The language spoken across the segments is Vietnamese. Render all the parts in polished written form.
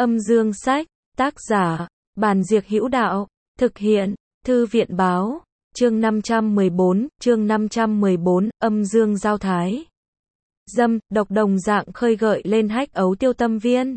Âm dương sách, tác giả, Bàn Diệc Hữu Đạo, thực hiện, Thư viện báo, chương 514, âm dương giao thái. Dâm, độc đồng dạng khơi gợi lên Hách Ấu Tiêu tâm viên.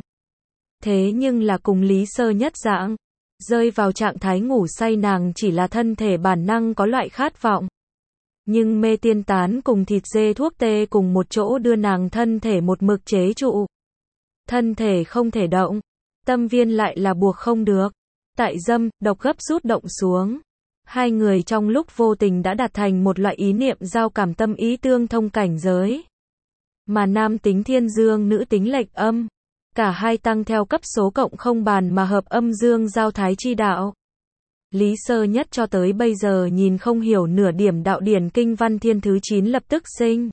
Thế nhưng là cùng Lý Sơ Nhất dạng, rơi vào trạng thái ngủ say nàng chỉ là thân thể bản năng có loại khát vọng. Nhưng mê tiên tán cùng thịt dê thuốc tê cùng một chỗ đưa nàng thân thể một mực chế trụ. Thân thể không thể động, tâm viên lại là buộc không được. Tại dâm, độc gấp rút động xuống. Hai người trong lúc vô tình đã đạt thành một loại ý niệm giao cảm tâm ý tương thông cảnh giới. Mà nam tính thiên dương, nữ tính lệch âm. Cả hai tăng theo cấp số cộng không bàn mà hợp âm dương giao thái chi đạo. Lý Sơ Nhất cho tới bây giờ nhìn không hiểu nửa điểm đạo điển kinh văn thiên thứ 9 lập tức sinh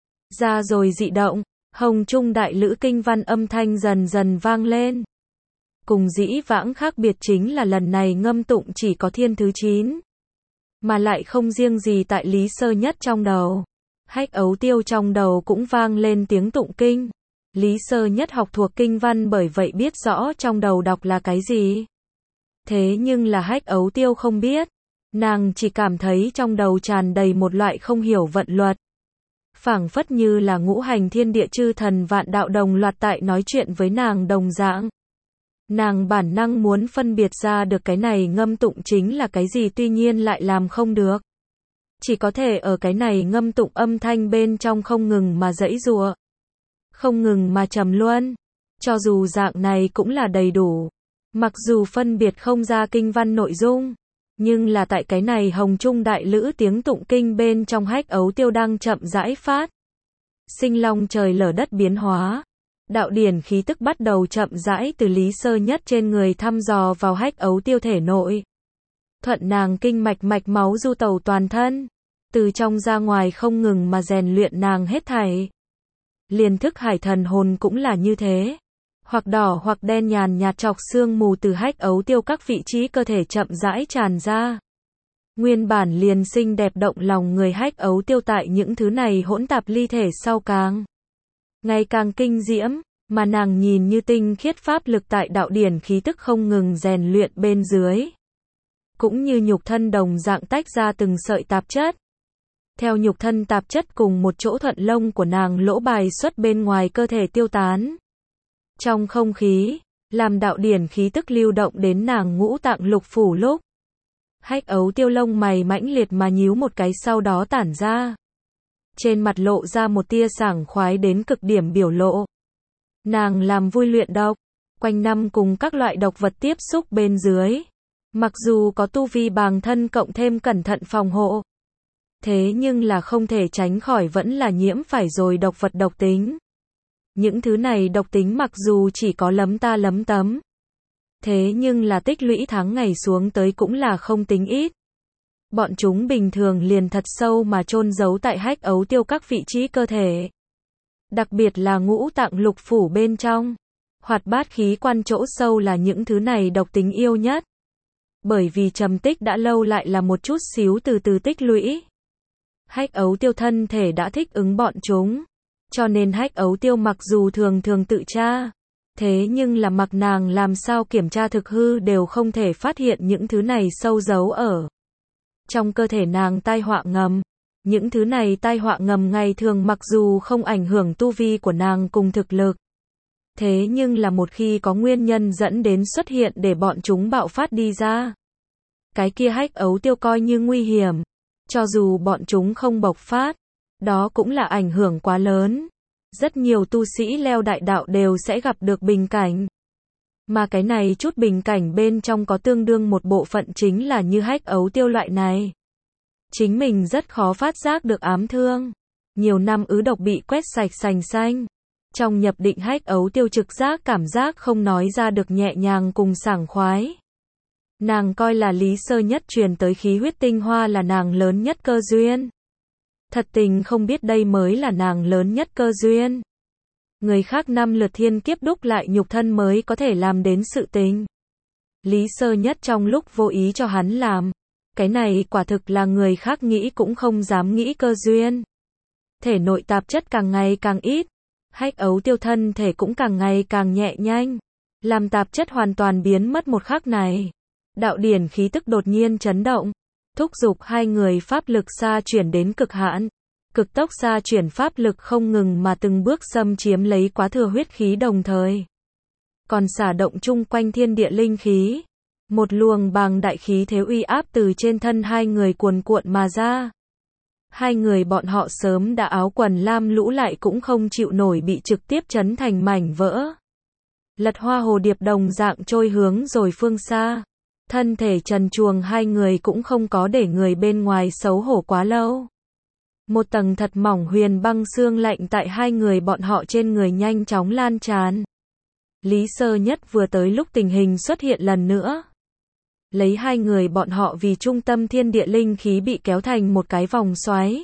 ra rồi dị động, hồng trung đại lữ kinh văn âm thanh dần dần vang lên. Cùng dĩ vãng khác biệt chính là lần này ngâm tụng chỉ có thiên thứ 9. Mà lại không riêng gì tại Lý Sơ Nhất trong đầu. Hách Ấu Tiêu trong đầu cũng vang lên tiếng tụng kinh. Lý Sơ Nhất học thuộc kinh văn bởi vậy biết rõ trong đầu đọc là cái gì. Thế nhưng là Hách Ấu Tiêu không biết. Nàng chỉ cảm thấy trong đầu tràn đầy một loại không hiểu vận luật. Phảng phất như là ngũ hành thiên địa chư thần vạn đạo đồng loạt tại nói chuyện với nàng đồng dạng. Nàng bản năng muốn phân biệt ra được cái này ngâm tụng chính là cái gì, tuy nhiên lại làm không được. Chỉ có thể ở cái này ngâm tụng âm thanh bên trong không ngừng mà giãy giụa, không ngừng mà trầm luân. Cho dù dạng này cũng là đầy đủ. Mặc dù phân biệt không ra kinh văn nội dung, nhưng là tại cái này hồng trung đại lữ tiếng tụng kinh bên trong Hách Ấu Tiêu đang chậm rãi phát sinh long trời lở đất biến hóa. Đạo điển khí tức bắt đầu chậm rãi từ Lý Sơ Nhất trên người thăm dò vào Hách Ấu Tiêu thể nội. Thuận nàng kinh mạch mạch máu du tẩu toàn thân, từ trong ra ngoài không ngừng mà rèn luyện nàng hết thảy. Liền thức hải thần hồn cũng là như thế. Hoặc đỏ hoặc đen nhàn nhạt chọc sương mù từ Hách Ấu Tiêu các vị trí cơ thể chậm rãi tràn ra. Nguyên bản liền xinh đẹp động lòng người Hách Ấu Tiêu tại những thứ này hỗn tạp ly thể sau ngày càng kinh diễm, mà nàng nhìn như tinh khiết pháp lực tại đạo điển khí tức không ngừng rèn luyện bên dưới. Cũng như nhục thân đồng dạng tách ra từng sợi tạp chất. Theo nhục thân tạp chất cùng một chỗ thuận lông của nàng lỗ bài xuất bên ngoài cơ thể tiêu tán. Trong không khí, làm đạo điển khí tức lưu động đến nàng ngũ tạng lục phủ lúc. Hách Ấu Tiêu lông mày mãnh liệt mà nhíu một cái sau đó tản ra. Trên mặt lộ ra một tia sảng khoái đến cực điểm biểu lộ. Nàng làm vui luyện độc, quanh năm cùng các loại độc vật tiếp xúc bên dưới. Mặc dù có tu vi bàng thân cộng thêm cẩn thận phòng hộ. Thế nhưng là không thể tránh khỏi vẫn là nhiễm phải rồi độc vật độc tính. Những thứ này độc tính mặc dù chỉ có lấm ta lấm tấm. Thế nhưng là tích lũy tháng ngày xuống tới cũng là không tính ít. Bọn chúng bình thường liền thật sâu mà chôn giấu tại Hách Ấu Tiêu các vị trí cơ thể. Đặc biệt là ngũ tạng lục phủ bên trong. Hoạt bát khí quan chỗ sâu là những thứ này độc tính yêu nhất. Bởi vì trầm tích đã lâu lại là một chút xíu từ từ tích lũy. Hách Ấu Tiêu thân thể đã thích ứng bọn chúng. Cho nên Hách Ấu Tiêu mặc dù thường thường tự tra. Thế nhưng là mặc nàng làm sao kiểm tra thực hư đều không thể phát hiện những thứ này sâu giấu ở trong cơ thể nàng tai họa ngầm. Những thứ này tai họa ngầm ngày thường mặc dù không ảnh hưởng tu vi của nàng cùng thực lực. Thế nhưng là một khi có nguyên nhân dẫn đến xuất hiện để bọn chúng bạo phát đi ra. Cái kia Hách Ấu Tiêu coi như nguy hiểm. Cho dù bọn chúng không bộc phát, đó cũng là ảnh hưởng quá lớn. Rất nhiều tu sĩ leo đại đạo đều sẽ gặp được bình cảnh. Mà cái này chút bình cảnh bên trong có tương đương một bộ phận chính là như Hách Ấu Tiêu loại này. Chính mình rất khó phát giác được ám thương. Nhiều năm ứ độc bị quét sạch sành xanh. Trong nhập định Hách Ấu Tiêu trực giác cảm giác không nói ra được nhẹ nhàng cùng sảng khoái. Nàng coi là Lý Sơ Nhất truyền tới khí huyết tinh hoa là nàng lớn nhất cơ duyên. Thật tình không biết đây mới là nàng lớn nhất cơ duyên. Người khác năm lượt thiên kiếp đúc lại nhục thân mới có thể làm đến sự tình. Lý Sơ Nhất trong lúc vô ý cho hắn làm. Cái này quả thực là người khác nghĩ cũng không dám nghĩ cơ duyên. Thể nội tạp chất càng ngày càng ít. Hách Ấu Tiêu thân thể cũng càng ngày càng nhẹ nhanh. làm tạp chất hoàn toàn biến mất một khắc này. Đạo điển khí tức đột nhiên chấn động, thúc giục hai người pháp lực xa chuyển đến cực hạn. Cực tốc xa chuyển pháp lực không ngừng mà từng bước xâm chiếm lấy quá thừa huyết khí đồng thời. Còn xả động chung quanh thiên địa linh khí. Một luồng bàng đại khí thế uy áp từ trên thân hai người cuồn cuộn mà ra. Hai người bọn họ sớm đã áo quần lam lũ lại cũng không chịu nổi bị trực tiếp chấn thành mảnh vỡ. Lật hoa hồ điệp đồng dạng trôi hướng rồi phương xa. Thân thể trần truồng hai người cũng không có để người bên ngoài xấu hổ quá lâu. Một tầng thật mỏng huyền băng xương lạnh tại hai người bọn họ trên người nhanh chóng lan tràn. Lý Sơ Nhất vừa tới lúc tình hình xuất hiện lần nữa. Lấy hai người bọn họ vì trung tâm thiên địa linh khí bị kéo thành một cái vòng xoáy.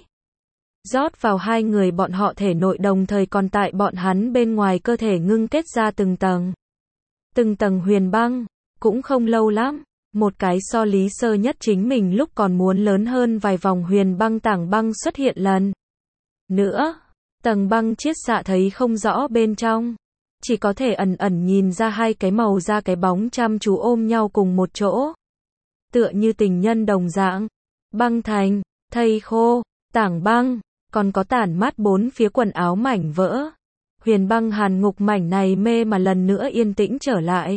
Rót vào hai người bọn họ thể nội đồng thời còn tại bọn hắn bên ngoài cơ thể ngưng kết ra từng tầng. Từng tầng huyền băng, cũng không lâu lắm. Một cái so Lý Sơ Nhất chính mình lúc còn muốn lớn hơn vài vòng huyền băng tảng băng xuất hiện lần nữa. Tầng băng chiết xạ thấy không rõ bên trong. Chỉ có thể ẩn ẩn nhìn ra hai cái màu da cái bóng chăm chú ôm nhau cùng một chỗ. Tựa như tình nhân đồng dạng. Băng thành, thây khô, tảng băng, còn có tản mát bốn phía quần áo mảnh vỡ. Huyền băng hàn ngục mảnh này mê mà lần nữa yên tĩnh trở lại.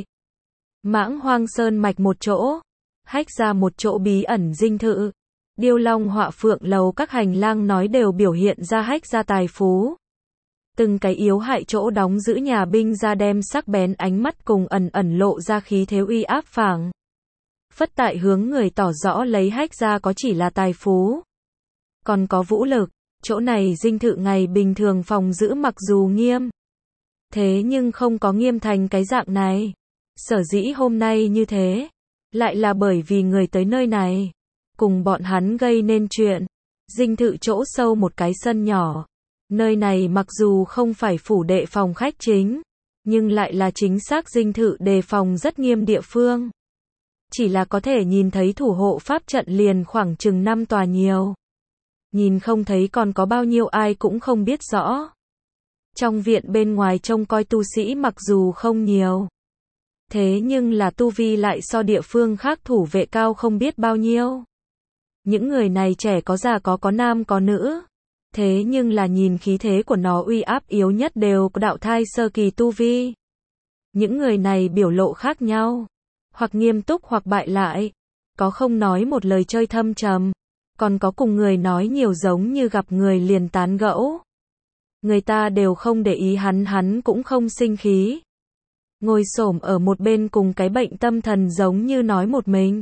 Mãng Hoang Sơn mạch một chỗ, hách ra một chỗ bí ẩn dinh thự. Điêu Long Họa Phượng lầu các hành lang nói đều biểu hiện ra hách ra tài phú. Từng cái yếu hại chỗ đóng giữ nhà binh ra đem sắc bén ánh mắt cùng ẩn ẩn lộ ra khí thế uy áp phảng phất tại hướng người tỏ rõ lấy hách ra có chỉ là tài phú, còn có vũ lực. Chỗ này dinh thự ngày bình thường phòng giữ mặc dù nghiêm, thế nhưng không có nghiêm thành cái dạng này. Sở dĩ hôm nay như thế, lại là bởi vì người tới nơi này, cùng bọn hắn gây nên chuyện. Dinh thự chỗ sâu một cái sân nhỏ. Nơi này mặc dù không phải phủ đệ phòng khách chính, nhưng lại là chính xác dinh thự đề phòng rất nghiêm địa phương. Chỉ là có thể nhìn thấy thủ hộ pháp trận liền khoảng chừng 5 tòa nhiều. Nhìn không thấy còn có bao nhiêu ai cũng không biết rõ. Trong viện bên ngoài trông coi tu sĩ mặc dù không nhiều, thế nhưng là tu vi lại so địa phương khác thủ vệ cao không biết bao nhiêu. Những người này trẻ có già có nam có nữ. Thế nhưng là nhìn khí thế của nó uy áp yếu nhất đều có đạo thai sơ kỳ tu vi. Những người này biểu lộ khác nhau. Hoặc nghiêm túc hoặc bại lại. Có không nói một lời chơi thâm trầm. Còn có cùng người nói nhiều giống như gặp người liền tán gẫu. Người ta đều không để ý hắn cũng không sinh khí. Ngồi xổm ở một bên cùng cái bệnh tâm thần giống như nói một mình.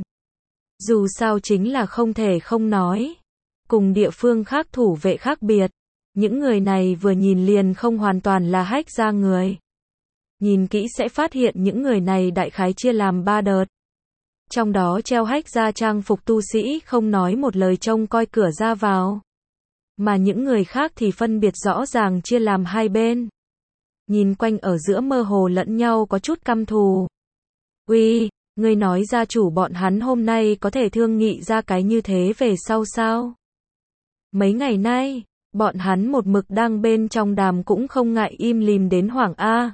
Dù sao chính là không thể không nói. Cùng địa phương khác thủ vệ khác biệt. Những người này vừa nhìn liền không hoàn toàn là hách ra người. Nhìn kỹ sẽ phát hiện những người này đại khái chia làm 3 đợt. Trong đó treo hách ra trang phục tu sĩ không nói một lời trông coi cửa ra vào. Mà những người khác thì phân biệt rõ ràng chia làm hai bên. Nhìn quanh ở giữa mơ hồ lẫn nhau có chút căm thù. Uy, ngươi nói gia chủ bọn hắn hôm nay có thể thương nghị ra cái như thế về sau sao? Mấy ngày nay, bọn hắn một mực đang bên trong đàm cũng không ngại im lìm đến hoảng A.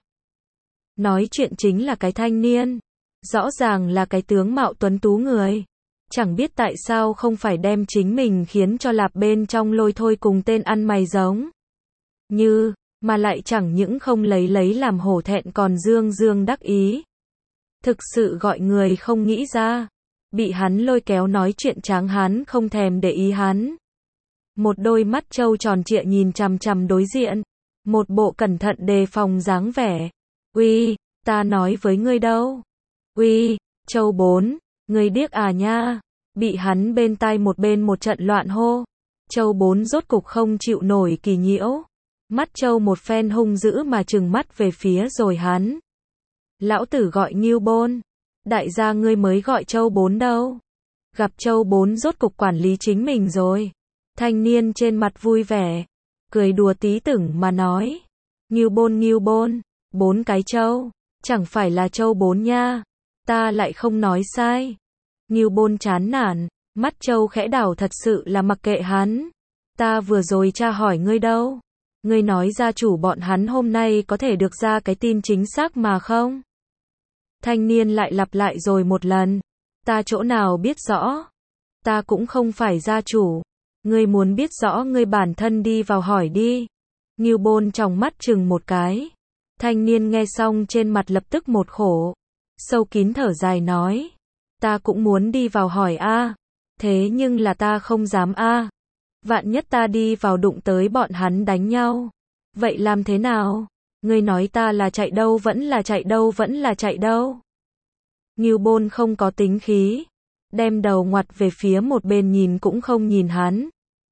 Nói chuyện chính là cái thanh niên. Rõ ràng là cái tướng mạo tuấn tú người. Chẳng biết tại sao không phải đem chính mình khiến cho lạp bên trong lôi thôi cùng tên ăn mày giống. Như, mà lại chẳng những không lấy làm hổ thẹn còn dương đắc ý. Thực sự gọi người không nghĩ ra. Bị hắn lôi kéo nói chuyện tráng hán không thèm để ý hắn. Một đôi mắt trâu tròn trịa nhìn chằm chằm đối diện. Một bộ cẩn thận đề phòng dáng vẻ. Uy, ta nói với ngươi đâu. Uy, Châu Bốn, ngươi điếc à nha. Bị hắn bên tai một bên một trận loạn hô. Châu Bốn rốt cục không chịu nổi kỳ nhiễu. Mắt Châu một phen hung dữ mà trừng mắt về phía rồi hắn. Lão tử gọi Ngưu Bôn. Đại gia ngươi mới gọi Châu Bốn đâu. Gặp Châu Bốn rốt cục quản lý chính mình rồi. Thanh niên trên mặt vui vẻ. Cười đùa tí tửng mà nói. Ngưu Bôn, 4 cái Châu. Chẳng phải là Châu Bốn nha. Ta lại không nói sai. Ngưu Bôn chán nản. Mắt Châu khẽ đảo thật sự là mặc kệ hắn. Ta vừa rồi tra hỏi ngươi đâu. Ngươi nói gia chủ bọn hắn hôm nay có thể được ra cái tin chính xác mà không? Thanh niên lại lặp lại rồi một lần. Ta chỗ nào biết rõ. Ta cũng không phải gia chủ. Ngươi muốn biết rõ ngươi bản thân đi vào hỏi đi. Ngưu Bôn trong mắt chừng một cái. Thanh niên nghe xong trên mặt lập tức một khổ. Sâu kín thở dài nói. Ta cũng muốn đi vào hỏi a. Thế nhưng là ta không dám a. Vạn nhất ta đi vào đụng tới bọn hắn đánh nhau. Vậy làm thế nào? Ngươi nói ta là chạy đâu vẫn là chạy đâu vẫn là chạy đâu. Ngưu Bôn không có tính khí. Đem đầu ngoặt về phía một bên nhìn cũng không nhìn hắn.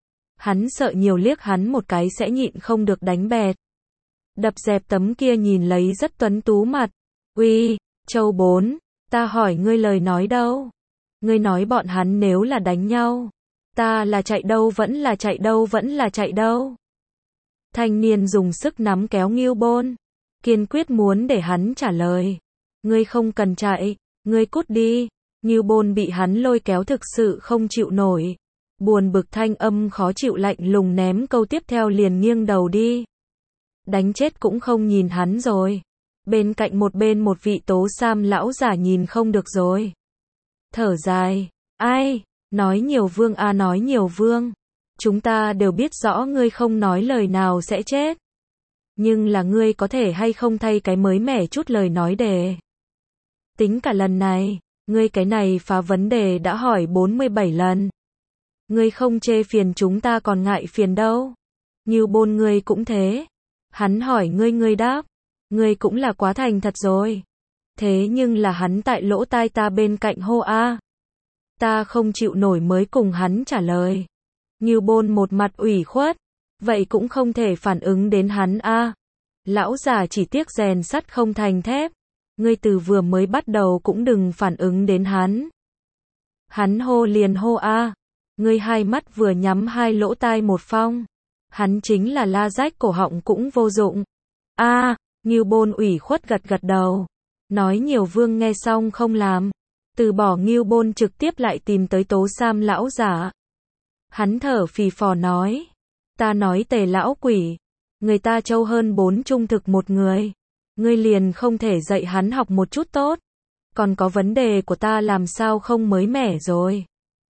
Hắn sợ nhiều liếc hắn một cái sẽ nhịn không được đánh bẹt. Đập dẹp tấm kia nhìn lấy rất tuấn tú mặt. Uy, Châu Bốn, ta hỏi ngươi lời nói đâu? Ngươi nói bọn hắn nếu là đánh nhau. Ta là chạy đâu vẫn là chạy đâu vẫn là chạy đâu. Thanh niên dùng sức nắm kéo Ngưu Bôn. Kiên quyết muốn để hắn trả lời. Ngươi không cần chạy, ngươi cút đi. Ngưu Bôn bị hắn lôi kéo thực sự không chịu nổi. Buồn bực thanh âm khó chịu lạnh lùng ném câu tiếp theo liền nghiêng đầu đi. Đánh chết cũng không nhìn hắn rồi. Bên cạnh một vị tố sam lão giả nhìn không được rồi. Thở dài. Ai? Nói nhiều vương a nói nhiều vương. Chúng ta đều biết rõ ngươi không nói lời nào sẽ chết. Nhưng là ngươi có thể hay không thay cái mới mẻ chút lời nói để. Tính cả lần này, ngươi cái này phá vấn đề đã hỏi 47 lần. Ngươi không chê phiền chúng ta còn ngại phiền đâu. Ngưu Bôn ngươi cũng thế. Hắn hỏi ngươi đáp. Ngươi cũng là quá thành thật rồi. Thế nhưng là hắn tại lỗ tai ta bên cạnh hô a. Ta không chịu nổi mới cùng hắn trả lời. Ngưu Bôn một mặt ủy khuất. Vậy cũng không thể phản ứng đến hắn a. Lão già chỉ tiếc rèn sắt không thành thép. Ngươi từ vừa mới bắt đầu cũng đừng phản ứng đến hắn. Hắn hô liền hô a. Ngươi hai mắt vừa nhắm hai lỗ tai một phong. Hắn chính là la rách cổ họng cũng vô dụng. A, Ngưu Bôn ủy khuất gật gật đầu. Nói nhiều vương nghe xong không làm. Từ bỏ Ngưu Bôn trực tiếp lại tìm tới Tố Sam lão giả. Hắn thở phì phò nói. Ta nói Tề lão quỷ. Người ta trâu hơn 4 trung thực một người. Ngươi liền không thể dạy hắn học một chút tốt. Còn có vấn đề của ta làm sao không mới mẻ rồi.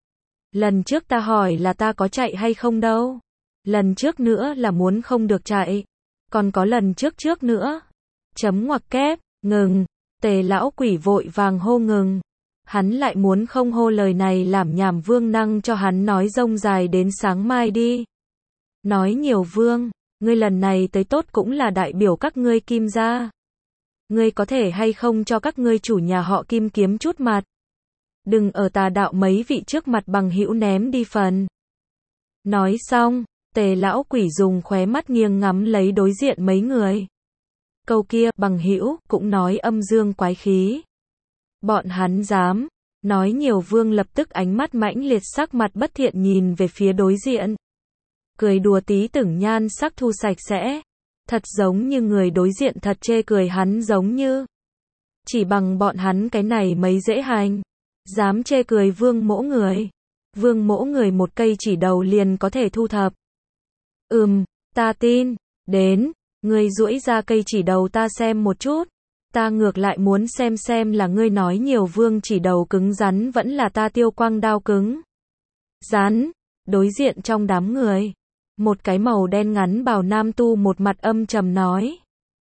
Lần trước ta hỏi là ta có chạy hay không đâu. Lần trước nữa là muốn không được chạy. Còn có lần trước nữa. Chấm ngoặc kép, ngừng. Tề lão quỷ vội vàng hô ngừng. Hắn lại muốn không hô lời này làm nhảm vương năng cho hắn nói rông dài đến sáng mai đi. Nói nhiều vương, ngươi lần này tới tốt cũng là đại biểu các ngươi Kim gia. Ngươi có thể hay không cho các ngươi chủ nhà họ Kim kiếm chút mặt. Đừng ở tà đạo mấy vị trước mặt bằng hữu ném đi phần. Nói xong, Tề lão quỷ dùng khóe mắt nghiêng ngắm lấy đối diện mấy người. Câu kia bằng hữu cũng nói âm dương quái khí. Bọn hắn dám. Nói nhiều vương lập tức ánh mắt mãnh liệt sắc mặt bất thiện nhìn về phía đối diện. Cười đùa tí tưởng nhan sắc thu sạch sẽ. Thật giống như người đối diện thật chê cười hắn giống như. Chỉ bằng bọn hắn cái này mấy dễ hành. Dám chê cười vương mỗ người. Vương mỗ người một cây chỉ đầu liền có thể thu thập. Ta tin. Đến. Ngươi duỗi ra cây chỉ đầu ta xem một chút. Ta ngược lại muốn xem là ngươi nói nhiều vương chỉ đầu cứng rắn vẫn là ta Tiêu Quang đao cứng. Rắn. Đối diện trong đám người. Một cái màu đen ngắn bào nam tu một mặt âm trầm nói.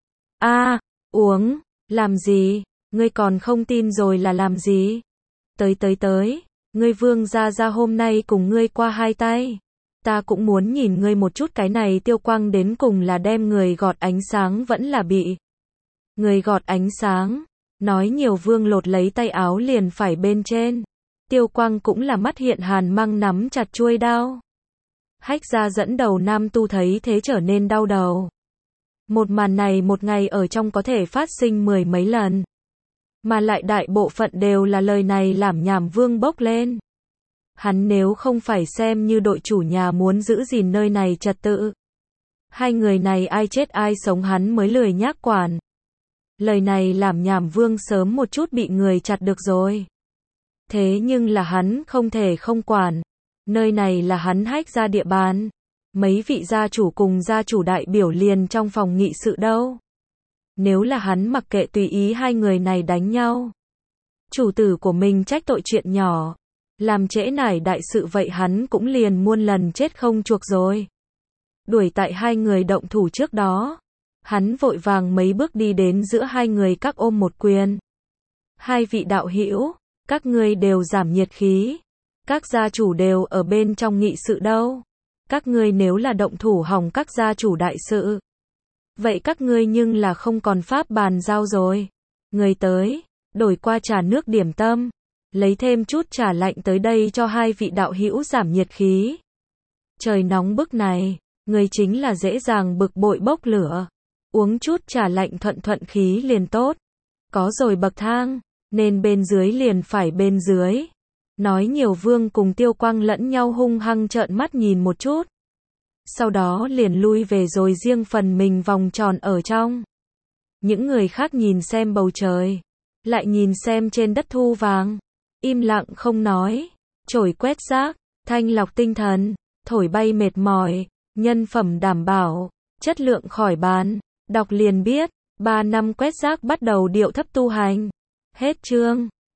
Uống. Làm gì? Ngươi còn không tin rồi là làm gì? Tới. Ngươi vương ra hôm nay cùng ngươi qua hai tay. Ta cũng muốn nhìn ngươi một chút cái này Tiêu Quang đến cùng là đem người gọt ánh sáng vẫn là bị. Người gọt ánh sáng. Nói nhiều vương lột lấy tay áo liền phải bên trên. Tiêu Quang cũng là mắt hiện hàn mang nắm chặt chuôi đao. Hách gia dẫn đầu nam tu thấy thế trở nên đau đầu. Một màn này một ngày ở trong có thể phát sinh 10 mấy lần. Mà lại đại bộ phận đều là lời này làm nhảm vương bốc lên. Hắn nếu không phải xem như đội chủ nhà muốn giữ gìn nơi này trật tự. Hai người này ai chết ai sống hắn mới lười nhác quản. Lời này làm nhảm vương sớm một chút bị người chặt được rồi. Thế nhưng là hắn không thể không quản. Nơi này là hắn Hách gia địa bàn. Mấy vị gia chủ cùng gia chủ đại biểu liền trong phòng nghị sự đâu. Nếu là hắn mặc kệ tùy ý hai người này đánh nhau. Chủ tử của mình trách tội chuyện nhỏ. Làm trễ nải đại sự vậy hắn cũng liền muôn lần chết không chuộc rồi. Đuổi tại hai người động thủ trước đó. Hắn vội vàng mấy bước đi đến giữa hai người các ôm một quyền. Hai vị đạo hữu, các ngươi đều giảm nhiệt khí. Các gia chủ đều ở bên trong nghị sự đâu. Các ngươi nếu là động thủ hỏng các gia chủ đại sự. Vậy các ngươi nhưng là không còn pháp bàn giao rồi. Người tới, đổi qua trà nước điểm tâm. Lấy thêm chút trà lạnh tới đây cho hai vị đạo hữu giảm nhiệt khí. Trời nóng bức này, người chính là dễ dàng bực bội bốc lửa. Uống chút trà lạnh thuận thuận khí liền tốt. Có rồi bậc thang, nên bên dưới liền phải bên dưới. Nói nhiều Vương cùng Tiêu Quang lẫn nhau hung hăng trợn mắt nhìn một chút. Sau đó liền lui về rồi riêng phần mình vòng tròn ở trong. Những người khác nhìn xem bầu trời, lại nhìn xem trên đất thu vàng, im lặng không nói. Chổi quét rác, thanh lọc tinh thần, thổi bay mệt mỏi, nhân phẩm đảm bảo, chất lượng khỏi bàn. Đọc liền biết, 3 năm quét rác bắt đầu điệu thấp tu hành. Hết chương.